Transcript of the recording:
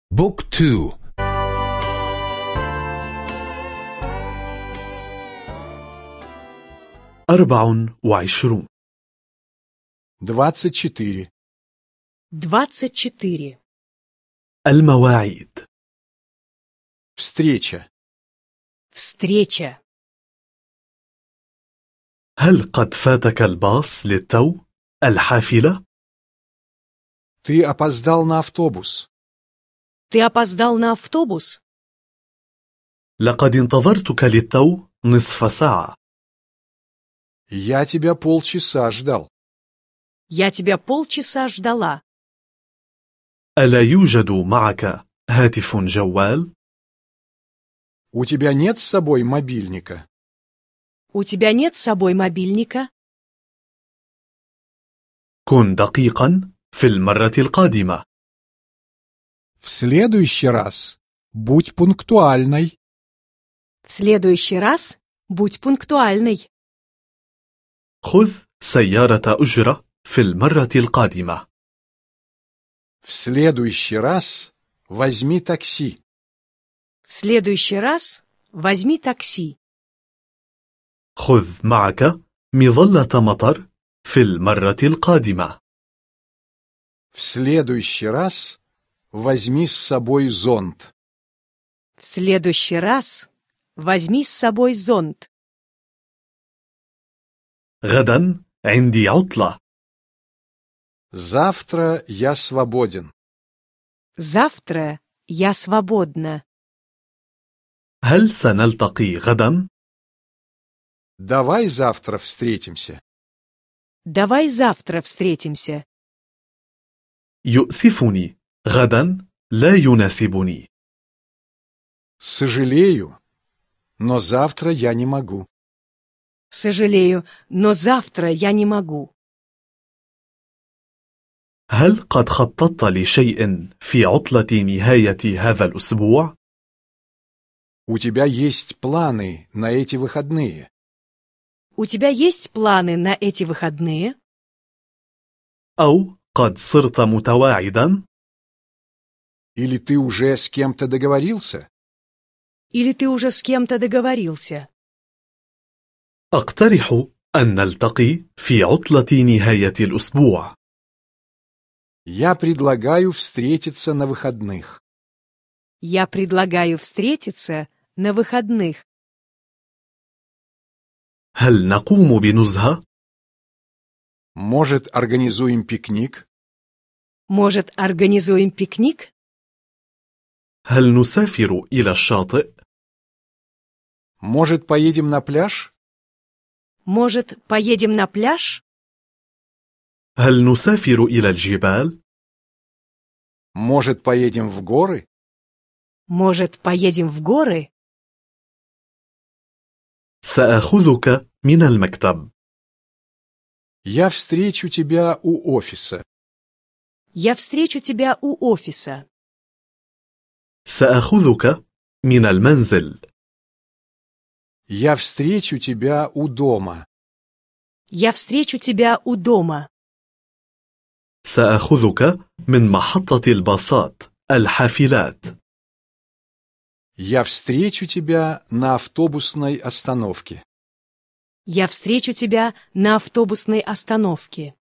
بوك تو. 24. 24. 24. المواعيد. Встреча. Встреча. هل قد فاتك الباص للتو؟ الحافلة؟ Ты опоздал на автобус. Ты опоздал на автобус? لقد انتظرتك للتو نصف ساعة. Я тебя полчаса ждал. Я тебя полчаса ждала. ألا يوجد معك هاتف جوال؟ У тебя нет с собой мобильника? У тебя нет с собой мобильника? كن دقيقا في المرة القادمة. В следующий раз будь пунктуальной. В следующий раз будь пунктуальной. خذ سيارة أجرة في المرة القادمة. В следующий раз возьми такси. В следующий раз возьми такси. خذ معك مظلة مطر في المرة القادمة. В следующий раз возьми с собой зонт. В следующий раз возьми с собой зонт. غدا عندي عطلة. Завтра я свободен. Завтра я свободна. هل سنلتقي غدا؟ Давай завтра встретимся. Давай завтра встретимся. يؤسفني، غدا لا يناسبني. Сожалею, но завтра я не могу. Сожалею, но завтра я не могу. هل قد خططت لشيء في عطلة نهاية هذا الأسبوع؟ У тебя есть планы на эти выходные? У тебя есть планы на эти выходные? أو قد صرت متواعدا؟ Или ты уже с кем-то договорился? Или ты уже с кем-то договорился? أقترح أن نلتقي في عطلة نهاية الأسبوع. Я предлагаю встретиться на выходных. Я предлагаю встретиться на выходных. هل نقوم بنزهة؟ Может, организуем пикник? Может, организуем пикник? هل نسافر إلى الشاطئ؟ Может, поедем на пляж? Может, поедем на пляж? هل نسافر إلى الجبال؟ Может, поедем в горы? Может, поедем в горы? سأخذك من المكتب. Я встречу тебя у офиса. Я встречу тебя у офиса. سأخذك من المنزل. Я встречу тебя у дома. Я встречу тебя у дома. سأخذك من محطة الباصات الحافلات. Я встречу тебя на автобусной остановке. Я встречу тебя на автобусной остановке.